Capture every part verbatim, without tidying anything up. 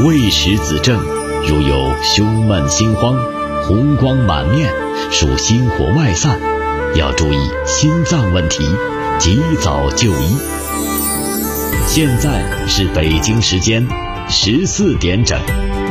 未实子症，如有胸闷心慌、红光满面，属心火外散，要注意心脏问题，及早就医。现在是北京时间十四点整。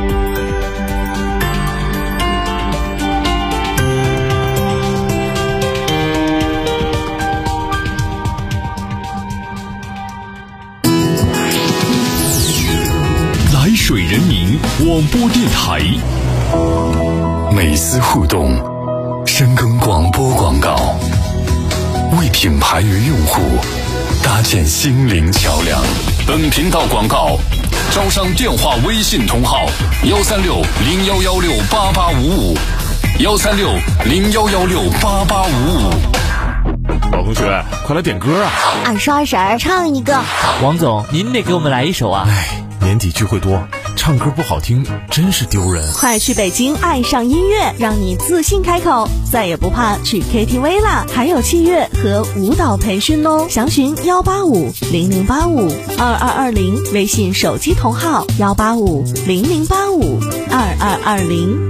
来水人民广播电台， 美思互动，深耕广播广告，为品牌与用户搭建心灵桥梁。 本频道广告招商电话微信同号幺三六零幺幺六八八五五幺三六零幺幺六八八五五。 老同学，快来点歌啊！ 二叔二婶唱一个。 王总，您得给我们来一首啊！ 哎，年底聚会多，唱歌不好听真是丢人。 快去北京爱上音乐，让你自信开口，再也不怕去 K T V 啦！还有器乐和舞蹈培训哦，详询幺八五零零八五二二二零，微信手机同号幺八五零零八五二二二零。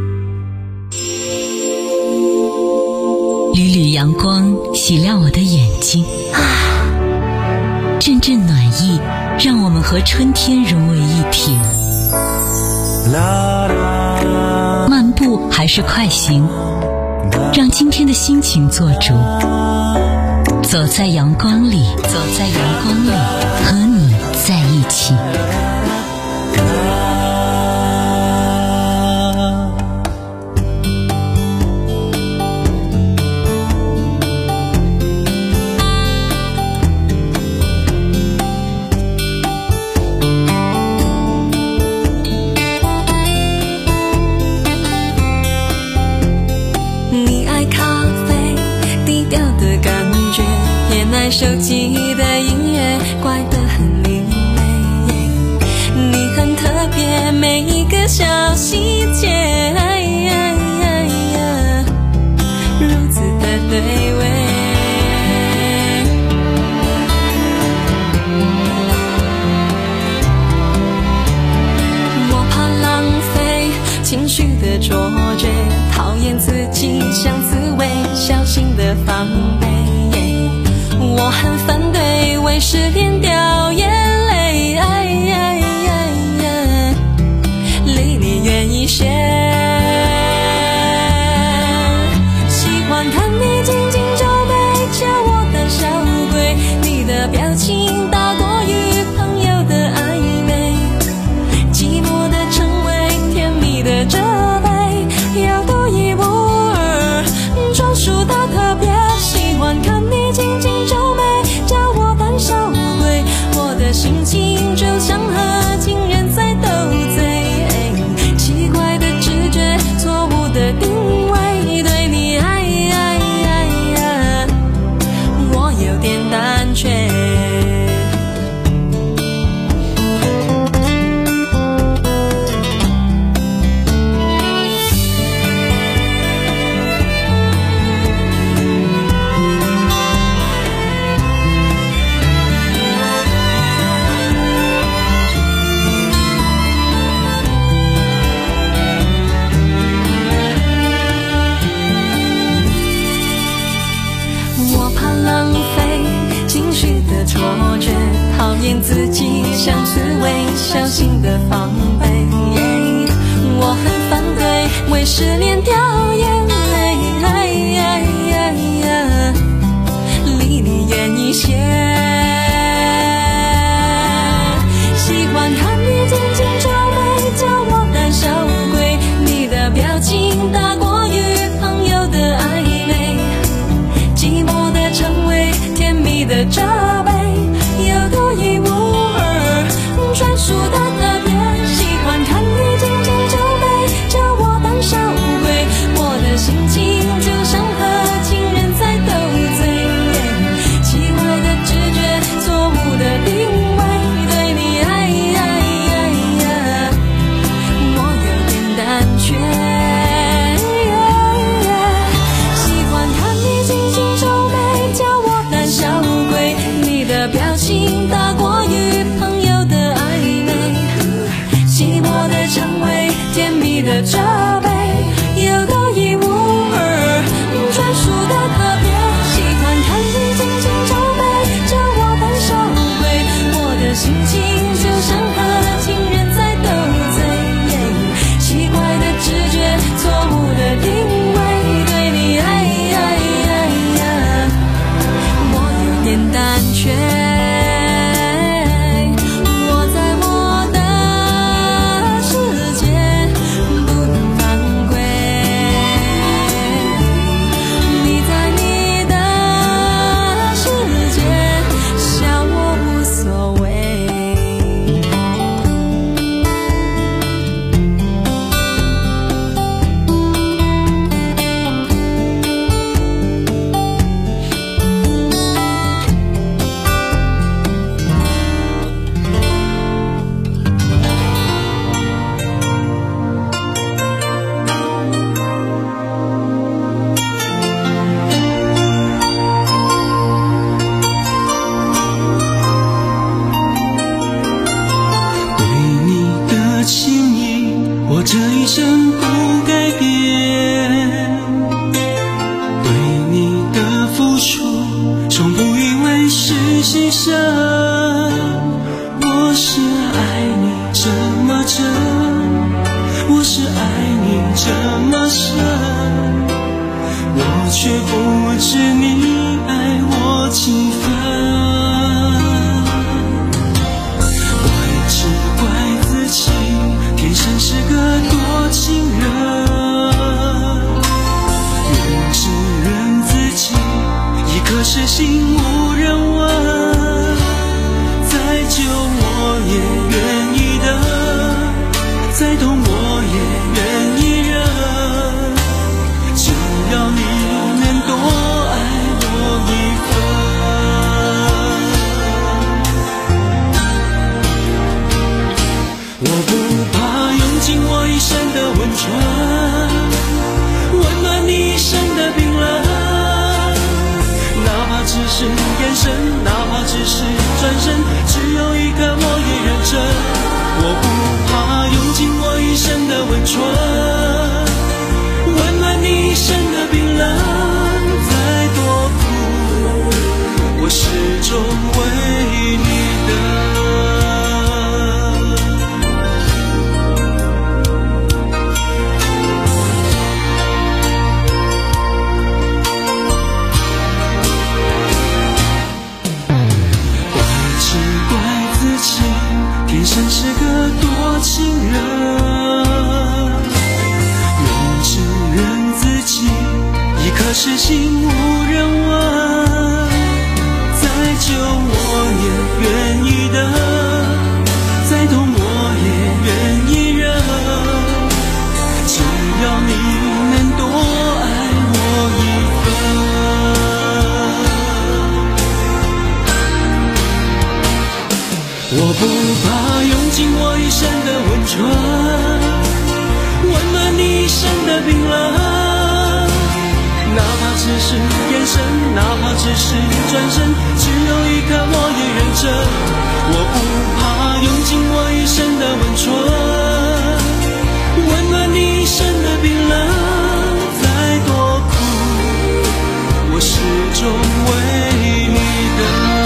缕缕阳光洗亮我的眼睛，啊，阵阵暖意让我们和春天融为一体。漫步还是快行，让今天的心情做主。走在阳光里，走在阳光里，和你在一起。 手机的音乐怪得很另类，你很特别，每一个小细节如此的对味。我怕浪费情绪的卓绝，讨厌自己像刺猬，小心的防备。我很反对为失恋掉眼泪，哎哎哎离你远一些。喜欢看你紧紧皱眉，叫我胆小鬼，你的表情大过于朋友的暧昧，寂寞的称谓，甜蜜的责备，要独一无二，专属的特别。喜欢看你紧紧心情就像和情人在斗嘴，奇怪的直觉，错误的定位，对你爱爱爱我有点胆怯。讨厌自己像刺猬，小心的防备。我很反对为失恋掉眼泪，离你远一些。喜欢看你紧紧皱眉，叫我胆小鬼，你的表情大过于朋友的暧昧，寂寞的称谓，甜蜜的责备，有独一无二，专属的特别。喜欢看你紧紧皱眉，叫我胆小鬼，我的心情就像和情人在斗嘴，奇怪的直觉，错误的定位，对你爱爱爱我有点胆怯。 却不知你爱我几分。怪只怪自己天生是个多情人，怨只怨自己一颗痴心无人问。再久我也愿意的，再痛我也愿意忍，只要你能多爱我一分。我不怕用尽我一生的温存，温暖你一生的冰冷，哪怕只是眼神，哪怕只是转身，只有一个我也认真。我不怕用尽我一生的温存，温暖你一生的冰冷，再多苦我始终为你等。天生是个多情人，怨只怨自己一颗痴心无人问。再久我也愿意的，再痛我也愿意忍，只要你能多爱我一分。我不怕用尽我一生的温存，温暖你一生的冰冷，哪怕只是眼神，哪怕只是转身，只有一刻我也认真。我不怕用尽我一生的温存，温暖你一生的冰冷，再多苦我始终为你等。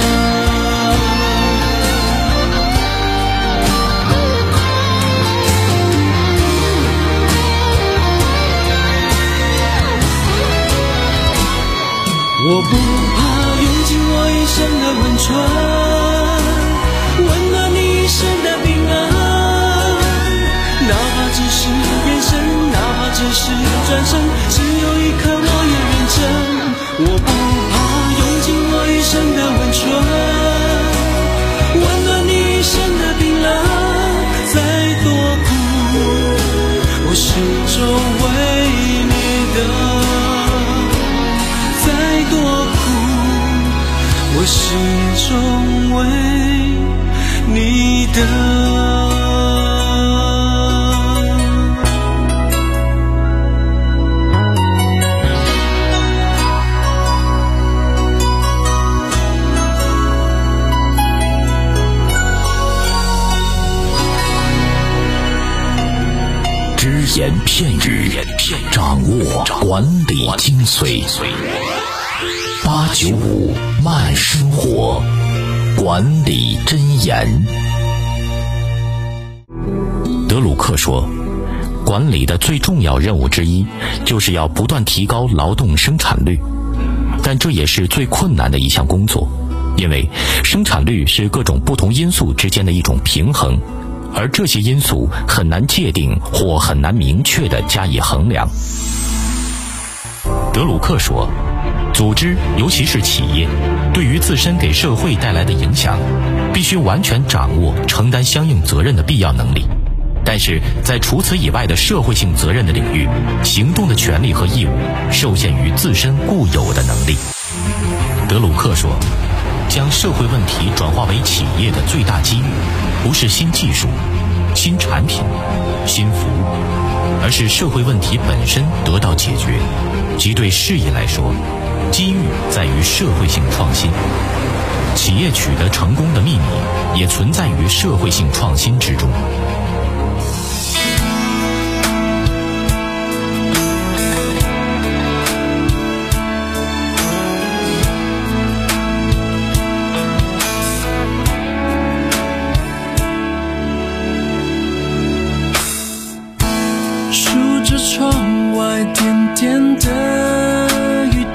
我不怕用尽我一生的温存，温暖你一生的冰冷，哪怕只是眼神，哪怕只是转身，只有一刻我也认真。我不怕用尽我一生的温存，温暖你一生的冰冷，再多苦我始终为你等。多苦我始终为你等。 只言片语，掌握管理精髓。八九五慢生活，管理箴言。德鲁克说，管理的最重要任务之一，就是要不断提高劳动生产率，但这也是最困难的一项工作，因为生产率是各种不同因素之间的一种平衡，而这些因素很难界定或很难明确地加以衡量。德鲁克说，组织，尤其是企业，对于自身给社会带来的影响，必须完全掌握承担相应责任的必要能力。但是在除此以外的社会性责任的领域，行动的权利和义务受限于自身固有的能力。德鲁克说，将社会问题转化为企业的最大机遇，不是新技术、新产品、新服务，而是社会问题本身得到解决。即对事业来说，机遇在于社会性创新，企业取得成功的秘密也存在于社会性创新之中。 数着窗外点点的雨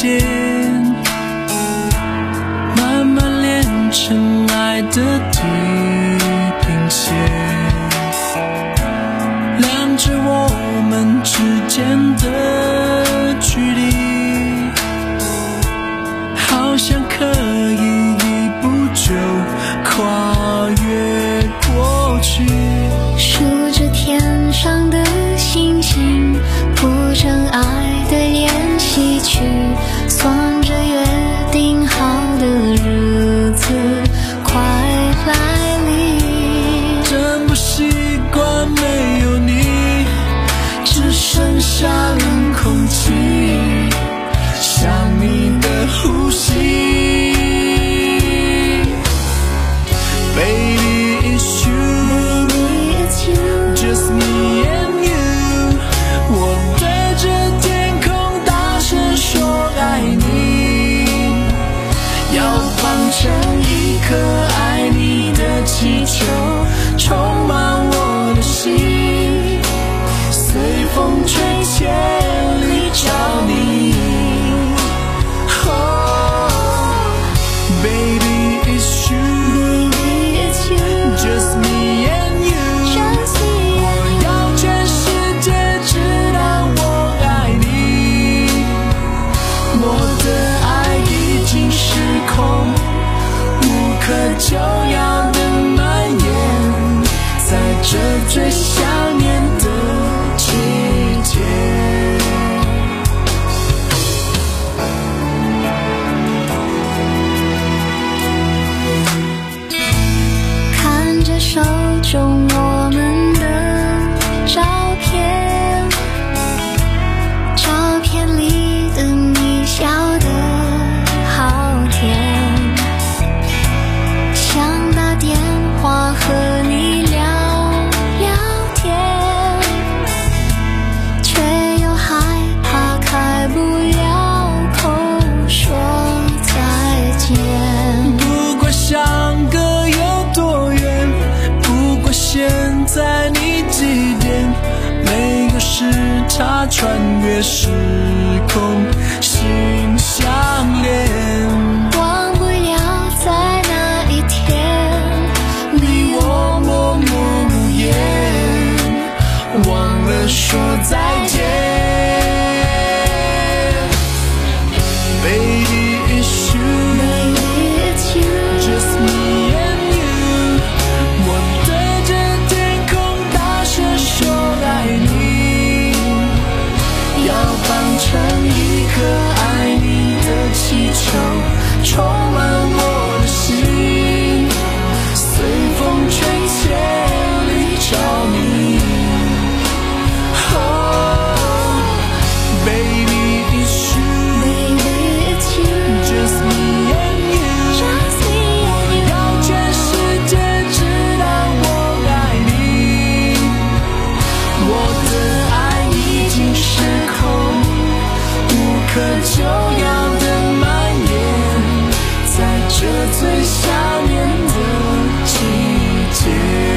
穿越时空，心相连。 忘不了在那一天， 你我默默无言，忘了说再见。Baby, it's you, Baby, it's you, just me and you。我对着天空大声说爱你，要放成一颗爱你的气球，充满我的心，随风吹千里找你。Oh, baby, it's you, Baby, it's you, just me and you。 just me 我 and you。 要全世界知道我爱你，我的爱已经失控，无可救药的蔓延，在这最想念的季节。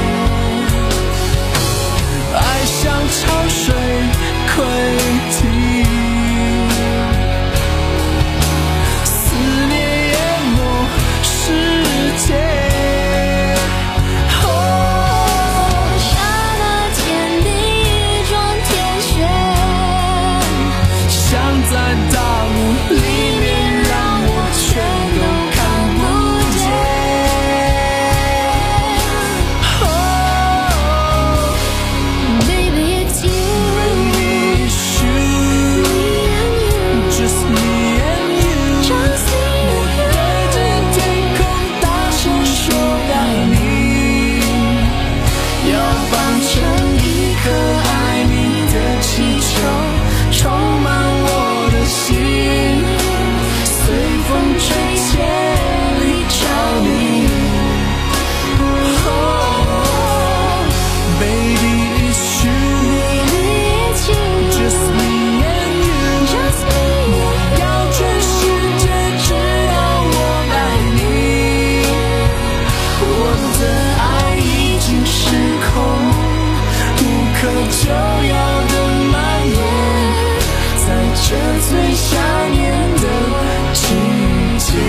爱像潮水溃堤，思念淹没世界。 刹那间的一桩天选， 像在大雾里面，让我全都看不见。 Baby, it's you, Baby, it's you, just me and you。 just me 我 and you。 对着天空大声说爱你，要放成一颗爱你的气球，充满我的心，随风吹千里找你。Oh, baby, it's you, Baby, it's you, just me and you。 just me 我 and you。 要全世界知道我爱你，我的爱已经失控，无可救药的蔓延，在这最想念的季节。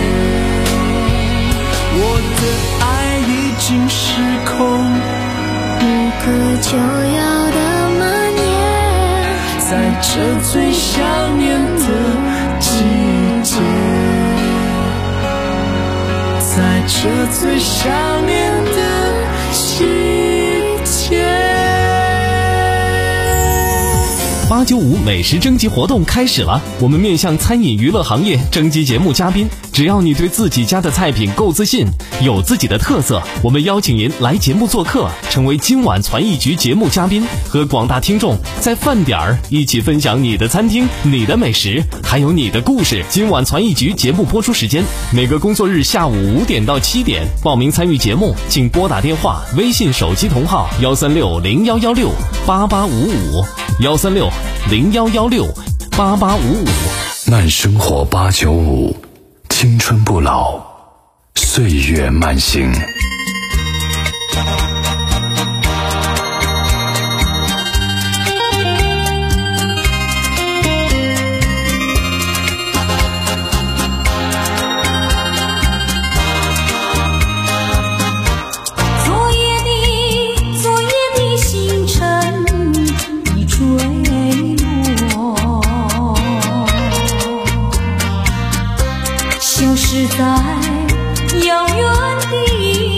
我的爱已经失控， 无可救药的蔓延， 在这最想念的季节，在这最想念的季节。 八九五美食征集活动开始了，我们面向餐饮娱乐行业征集节目嘉宾，只要你对自己家的菜品够自信，有自己的特色，我们邀请您来节目做客，成为今晚传艺局节目嘉宾，和广大听众在饭点儿一起分享你的餐厅、你的美食，还有你的故事。今晚传艺局节目播出时间每个工作日下午五点到七点，报名参与节目请拨打电话、微信手机同号幺三六零幺幺六八八五五幺三六零幺幺六八八五五。 慢生活八九五，青春不老，岁月慢行。 昨夜的昨夜的星辰已坠落，消失在遥远的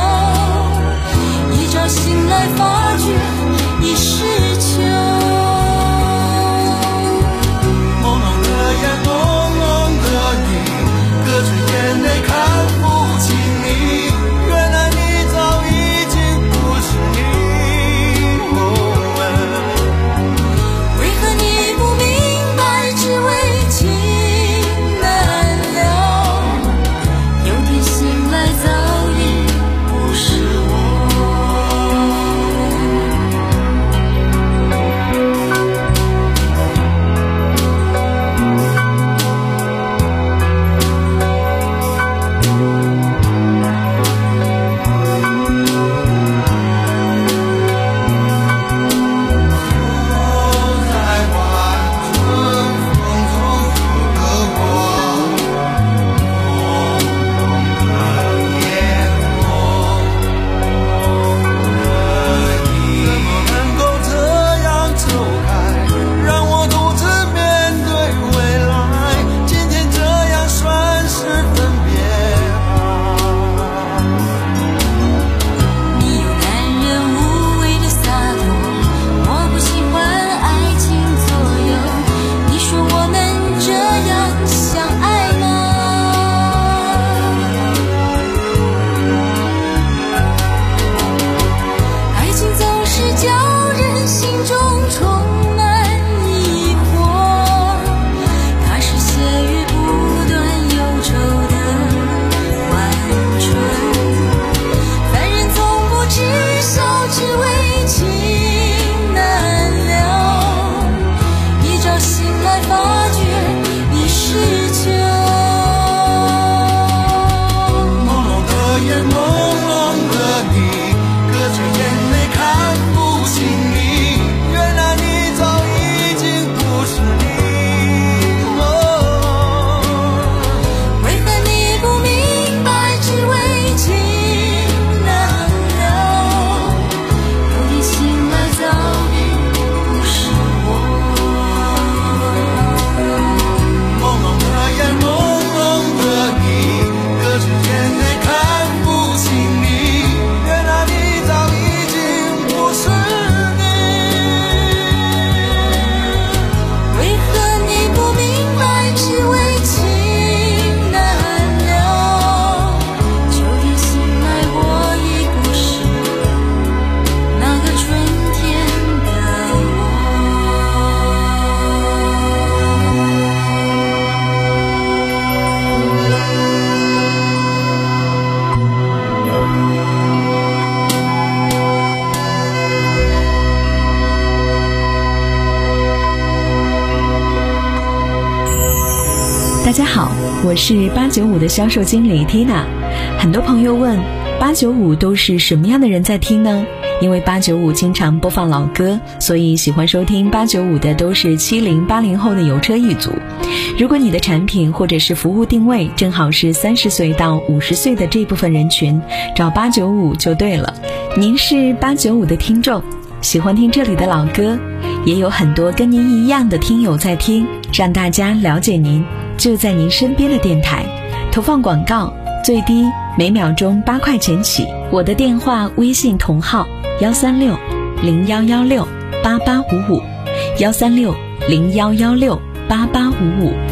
家好，我是八九五的销售经理 Tina。 很多朋友问八九五都是什么样的人在听呢？因为八九五经常播放老歌，所以喜欢收听八九五的都是七零八零后的有车一族。如果你的产品或者是服务定位正好是三十岁到五十岁的这部分人群，找八九五就对了。您是八九五的听众，喜欢听这里的老歌，也有很多跟您一样的听友在听，让大家了解您，就在您身边的电台。投放广告最低每秒钟八块钱起。我的电话微信同号幺三六零幺幺六八八五五，幺三六零幺幺六八八五五。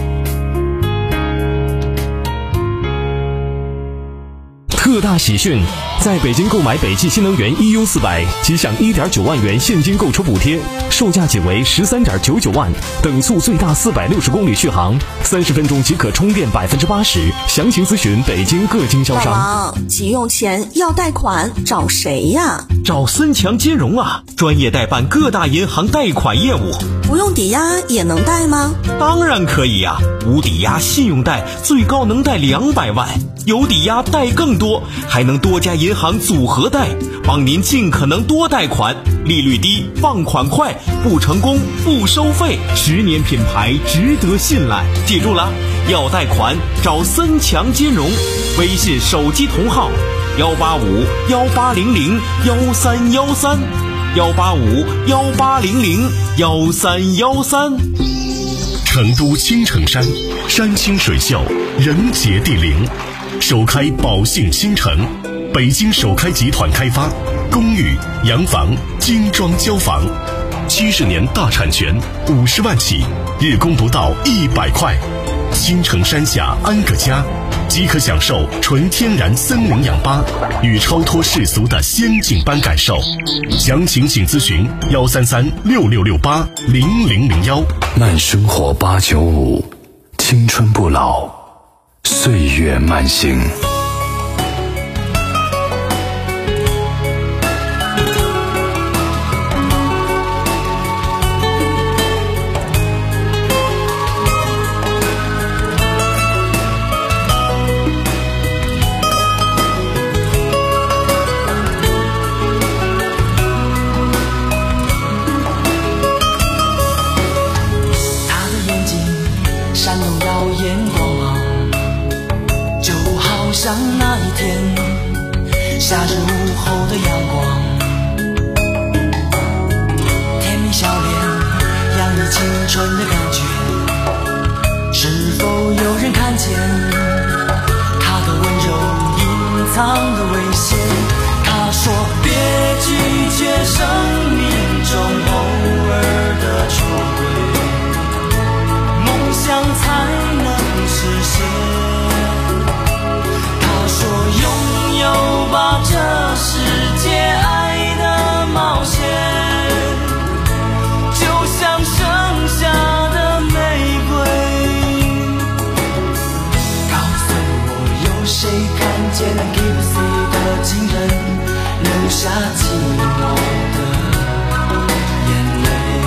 特大喜讯！在北京购买北汽新能源 E U 四百，即享 一点九万元现金购车补贴，售价仅为十三点九九万，等速最大四百六十公里续航，三十分钟即可充电百分之八十。详情咨询北京各经销商。 老王，急用钱要贷款，找谁呀？ 找森强金融啊，专业代办各大银行贷款业务。 不用抵押也能贷吗？ 当然可以呀、啊，无抵押信用贷最高能贷两百万，有抵押贷更多，还能多家银行组合贷，帮您尽可能多贷款，利率低，放款快，不成功不收费，十年品牌值得信赖。记住了，要贷款找森强金融，微信手机同号幺八五幺八零零幺三幺三，幺八五幺八零零幺三幺三。 成都青城山，山清水秀，人杰地灵，首开宝兴新城，北京首开集团开发，公寓、洋房、精装交房，七十年大产权，五十万起，日供不到一百块。青城山下安个家，即可享受纯天然森林氧吧与超脱世俗的仙境般感受。详情请咨询幺三三六六六八零零零幺。 慢生活八九五，青春不老，岁月慢行。 像那一天夏日午后的阳光，甜蜜笑脸洋溢青春的感觉，是否有人看见他的温柔隐藏的危险？他说别拒绝生命中偶尔的出轨，梦想才能实现。说拥有吧这世界爱的冒险，就像盛夏的玫瑰。告诉我有谁看见了 Keep C 的情人留下寂寞的眼泪？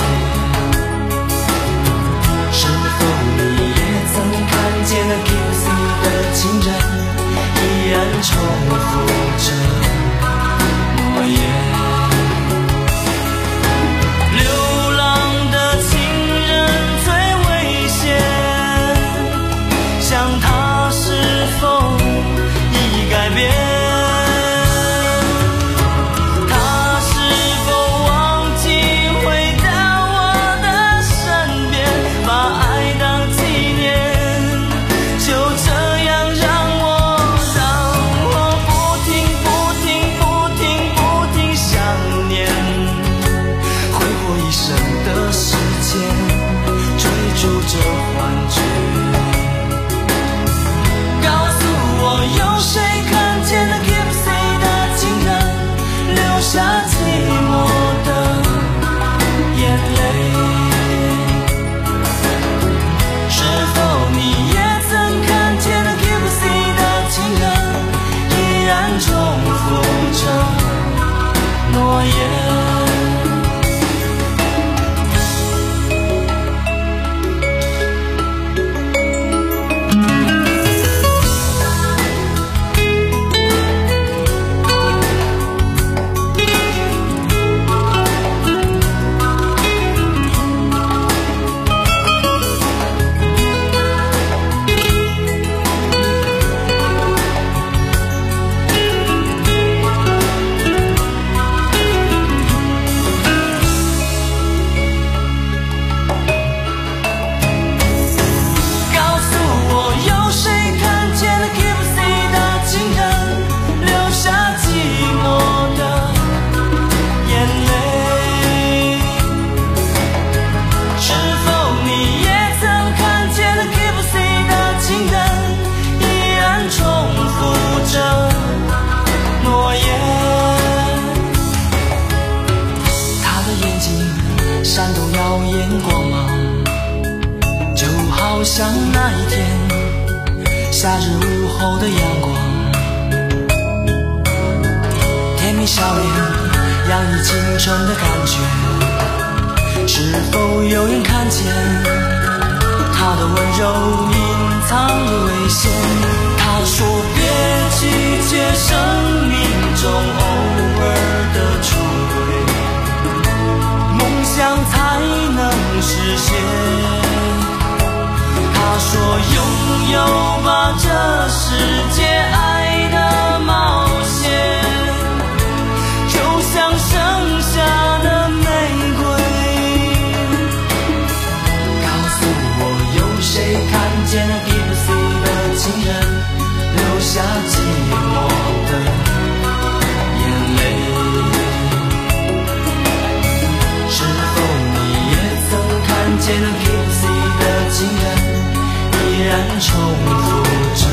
是否你也曾看见了 Keep C 的情人依然重复着诺言？流浪的情人最危险，想他是否已改变？他是否忘记回到我的身边，把爱当纪念？就这样让这幻觉，告诉我有谁看见了 Keep C 的情人留下寂寞的眼泪？是否你也曾看见了 Keep C 的情人依然重复着诺言？ 夏日午后的阳光，甜蜜笑脸洋溢青春的感觉，是否有人看见他的温柔隐藏的危险？他说别拒绝生命中偶尔的出轨，梦想才能实现。他说拥有吧这世界爱的冒险，就像盛夏的玫瑰。告诉我有谁看见了 Debussy 的情人留下寂寞的眼泪？是否你也曾看见了 Debussy 的情人依然重复着？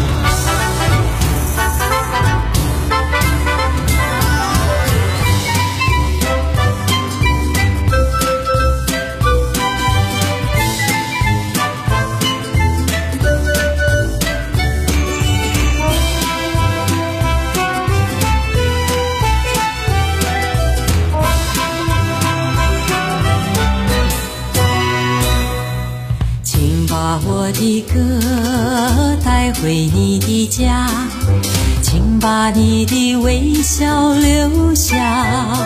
我的歌带回你的家，请把你的微笑留下。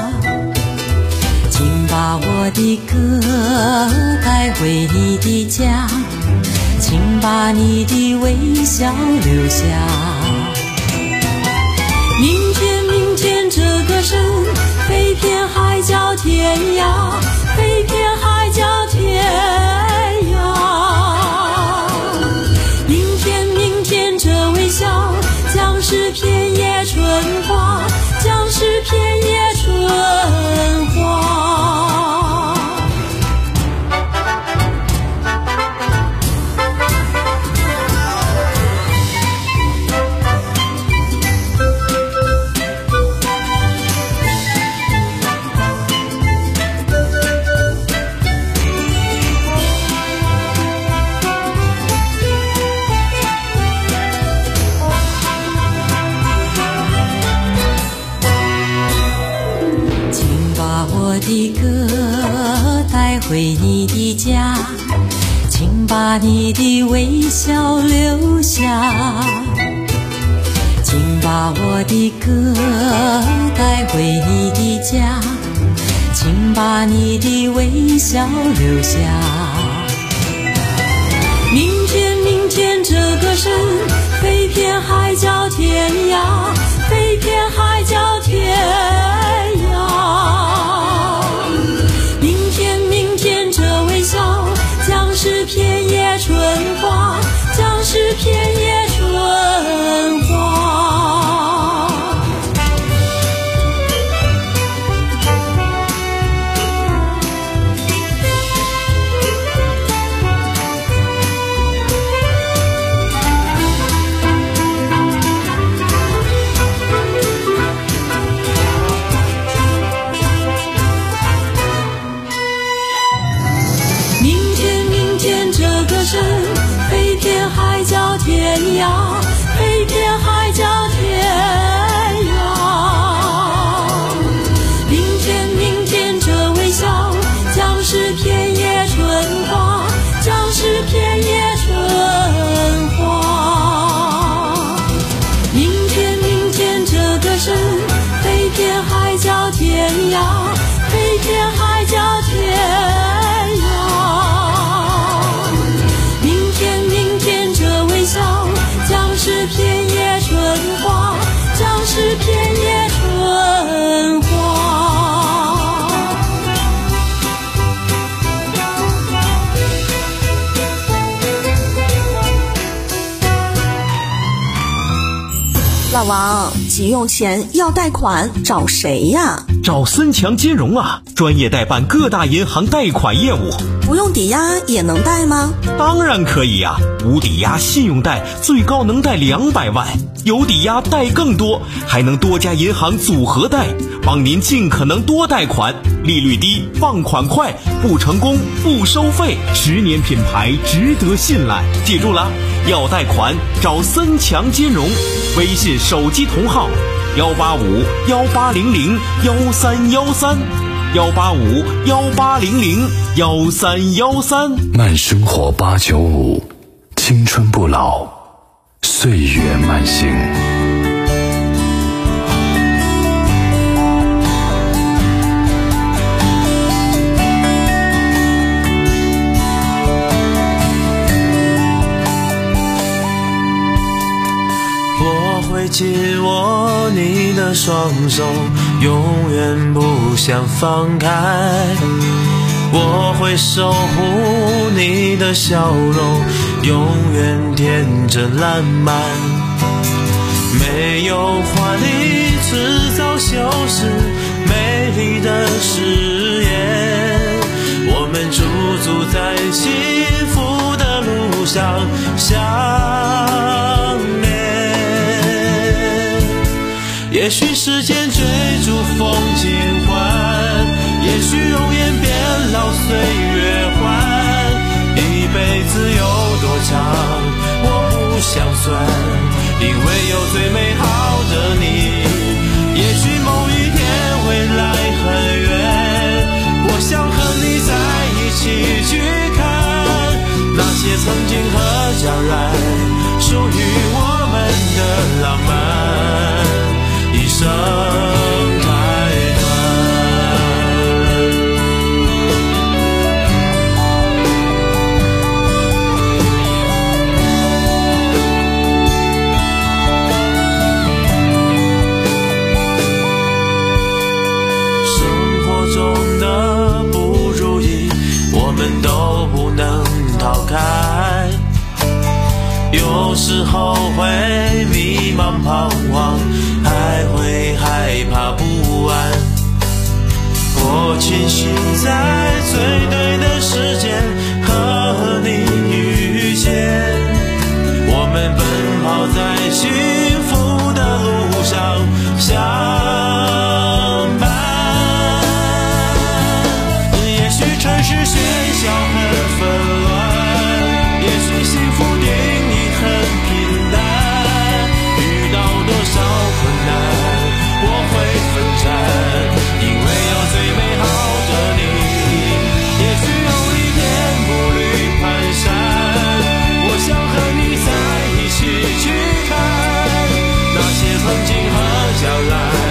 请把我的歌带回你的家，请把你的微笑留下。明天，明天这歌声飞遍海角天涯，飞遍海角天涯。将是片叶春花，将是片叶春花。我的歌带回你的家，请把你的微笑留下。请把我的歌带回你的家，请把你的微笑留下。明天，明天这歌声飞遍海角天涯，飞遍海角天涯。将是片叶春花，将是片叶春花。飞遍海角天涯，飞遍海角天涯。明天，明天这微笑将是片叶春花，将是片叶春花。明天，明天这歌声飞遍海角天涯，飞遍海角天涯。将是片叶春花，将是片叶春花。 老王， 急用钱要贷款，找谁呀？ 找森强金融啊，专业代办各大银行贷款业务。 不用抵押也能贷吗？ 当然可以呀、啊，无抵押信用贷最高能贷两百万，有抵押贷更多，还能多家银行组合贷，帮您尽可能多贷款，利率低，放款快，不成功不收费， 十年品牌，值得信赖。 记住了，要贷款找森强金融，微信手机同号幺八五幺八零零幺三幺三。幺八五幺八零零幺三幺三， 慢生活八九五，青春不老，岁月慢行。 我会紧握你的双手，永远不想放开。我会守护你的笑容，永远天真烂漫。没有华丽制造修饰美丽的誓言，我们驻足在幸福的路上相恋。也许时间追逐风景换，也许容颜变老岁月换，一辈子有多长我不想算，因为有最美好的你。也许某一天未来很远，我想和你在一起去看那些曾经和将来属于我们的浪漫，一生开端。生活中的不如意我们都不能逃开，有时候会迷茫彷徨，还会害怕不安。我庆幸在最对的时间和你遇见，我们奔跑在幸福的路上相伴。也许城市喧嚣很纷乱，也许幸福定义很平淡，遇到多少困难我会奋战，因为有最美好的你。也许有一天步履蹒跚，我想和你在一起去看那些曾经和将来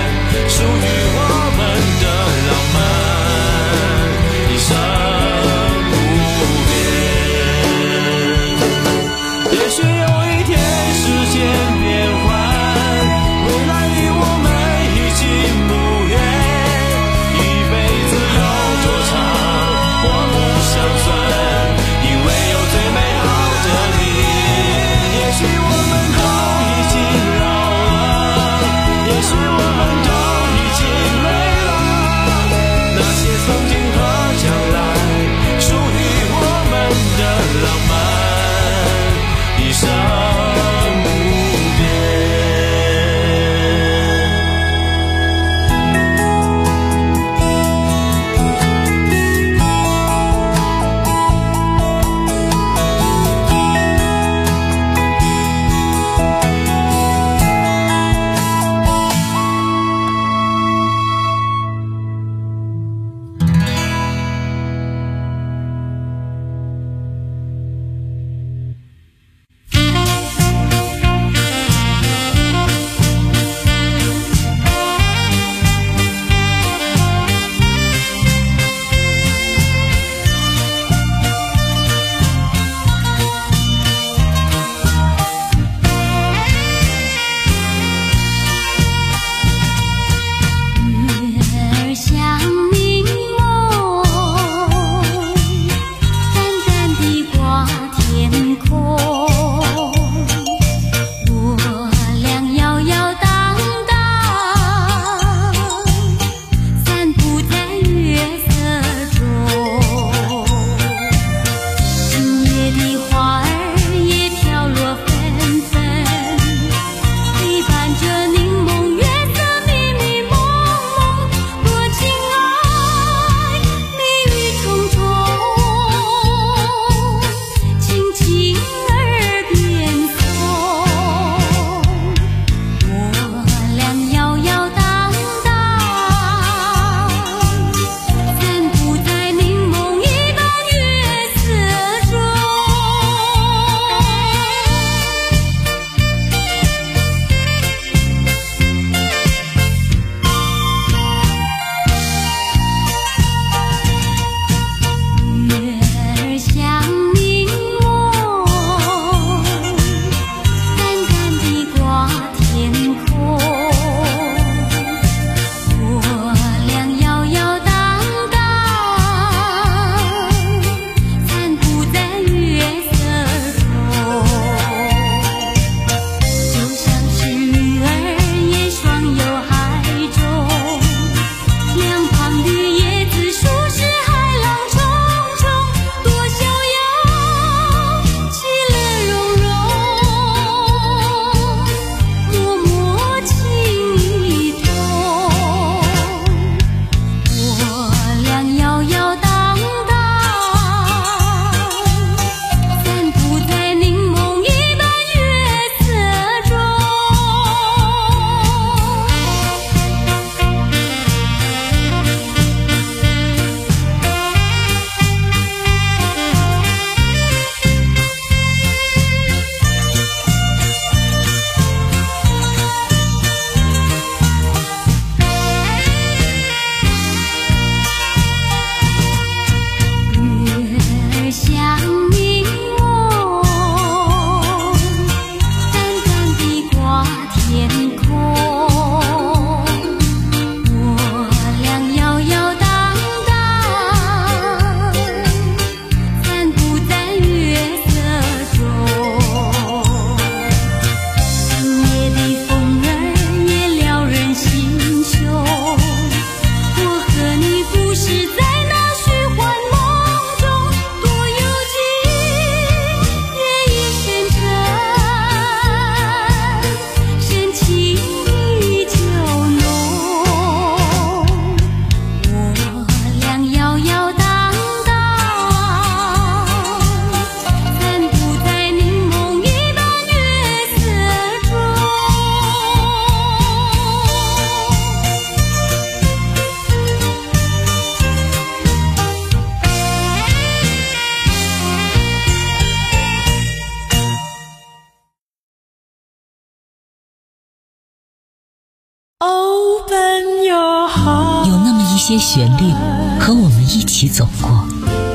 些旋律和我们一起走过。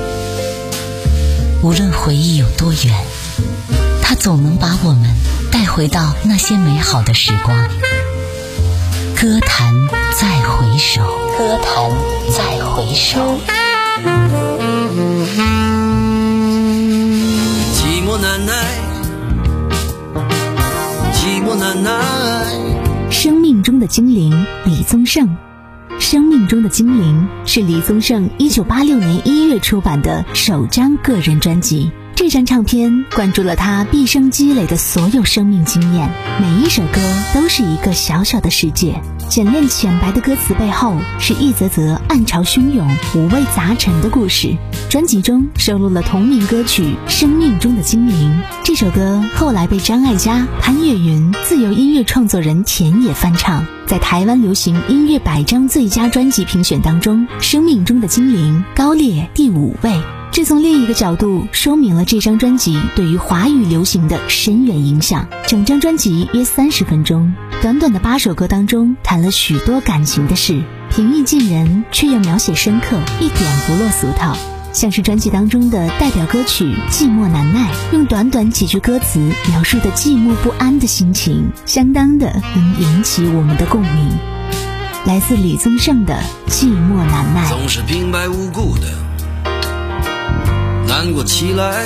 无论回忆有多远，它总能把我们带回到那些美好的时光。歌坛再回首，歌坛再回首。 寂寞难耐，寂寞难耐。 生命中的精灵，李宗盛。生命中的精灵是李宗盛一九八六年一月出版的首张个人专辑。这张唱片灌注了他毕生积累的所有生命经验，每一首歌都是一个小小的世界。简练浅白的歌词背后，是一则则暗潮汹涌、五味杂陈的故事。专辑中收录了同名歌曲《生命中的精灵》，这首歌后来被张艾嘉、潘越云、自由音乐创作人田野翻唱，在台湾流行音乐百张最佳专辑评选当中，《生命中的精灵》高列第五位。这从另一个角度说明了这张专辑对于华语流行的深远影响。整张专辑约三十分钟，短短的八首歌当中谈了许多感情的事，平易近人，却又描写深刻，一点不落俗套。像是专辑当中的代表歌曲《寂寞难耐》，用短短几句歌词描述的寂寞不安的心情，相当的能引起我们的共鸣。来自李宗盛的《寂寞难耐》。 总是平白无故的难过起来，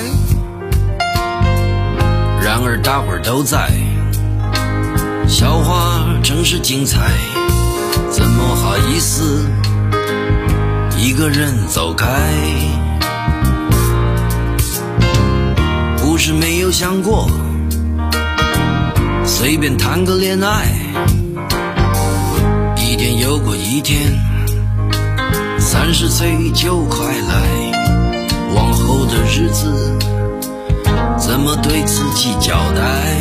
然而大伙儿都在，笑话真是精彩，怎么好意思一个人走开？不是没有想过随便谈个恋爱，一天又过一天，三十岁就快来，往后的日子怎么对自己交代？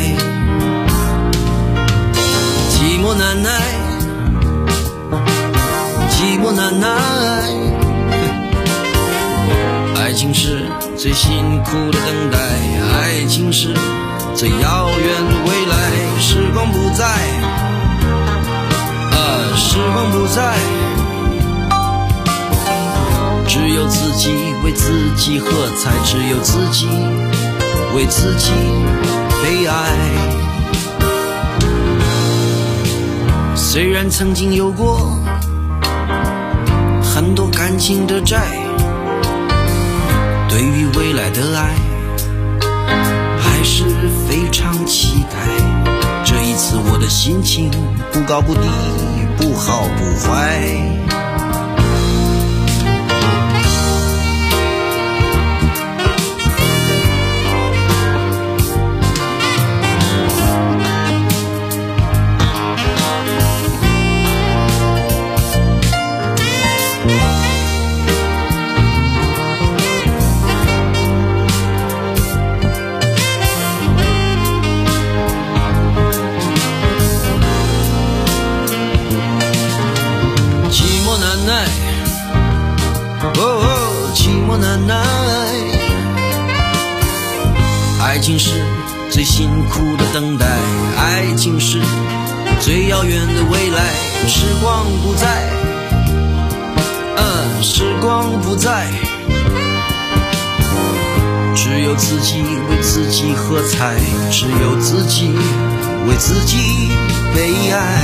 寂寞难耐，寂寞难耐，爱情是最辛苦的等待，爱情是最遥远的未来。时光不再，啊，时光不再，只有自己为自己喝彩，只有自己为自己悲哀。虽然曾经有过很多感情的债，对于未来的爱还是非常期待。这一次我的心情不高不低，不好不坏。爱情是最辛苦的等待，爱情是最遥远的未来。时光不再，嗯，时光不再，只有自己为自己喝彩，只有自己为自己悲哀。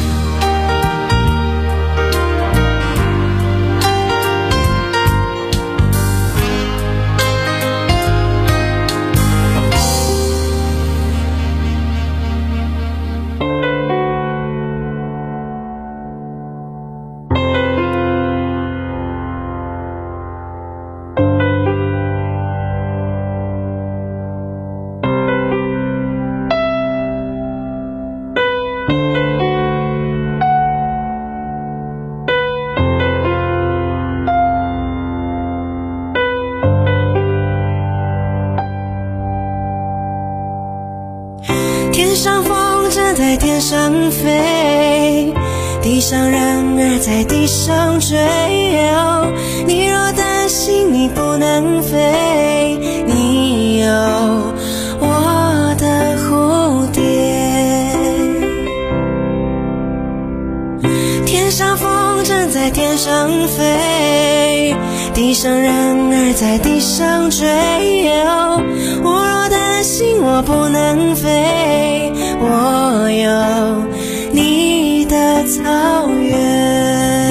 天上风筝在天上飞，地上人儿在地上追。哦，你若担心你不能飞，你有我的蝴蝶。天上风筝在在天上飞，地上人儿在地上追。我若担心我不能飞，我有你的草原。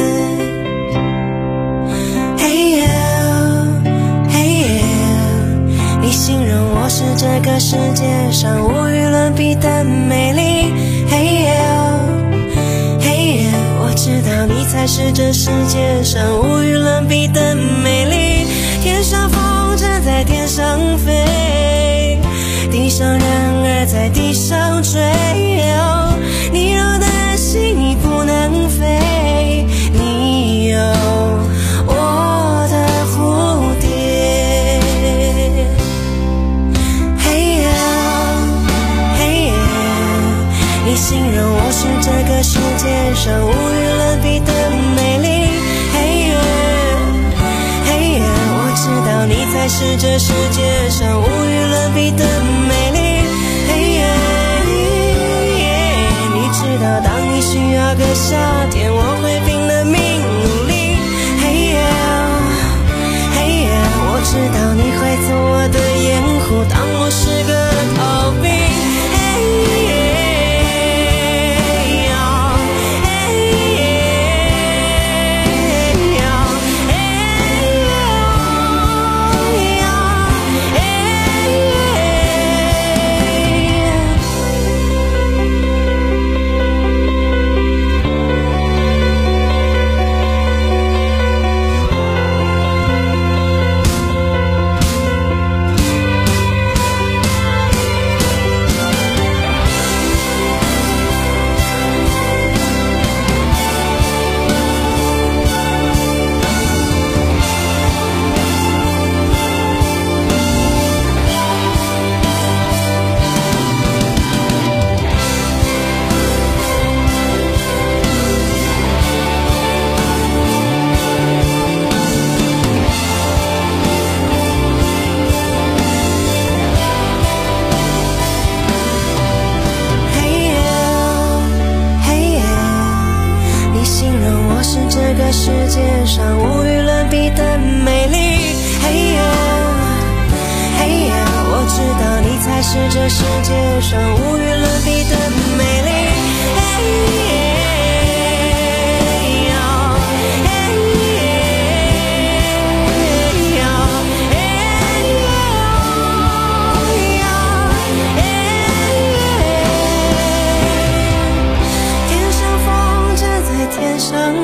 嘿呦嘿呦，你形容我是这个世界上无与伦比的美丽。嘿呦嘿呦，我知道你才是这世界上无与伦比的美丽。天上风筝在天上飞，地上人儿在地上追。你若担心你不能飞，你有我的蝴蝶。嘿呦嘿呦，你形容我是这个世界上无与伦比的美丽。嘿呦嘿呦，我知道你才是这世界上无与伦比的美丽。嘿呦，你知道当你需要个夏天，我会拼了命努力。嘿呦嘿呦，我知道你会做我的掩护，当我是个逃兵。嘿呦世界上无与伦比的美丽。嘿呦嘿呦，我知道你才是这世界上无与伦比的美丽。嘿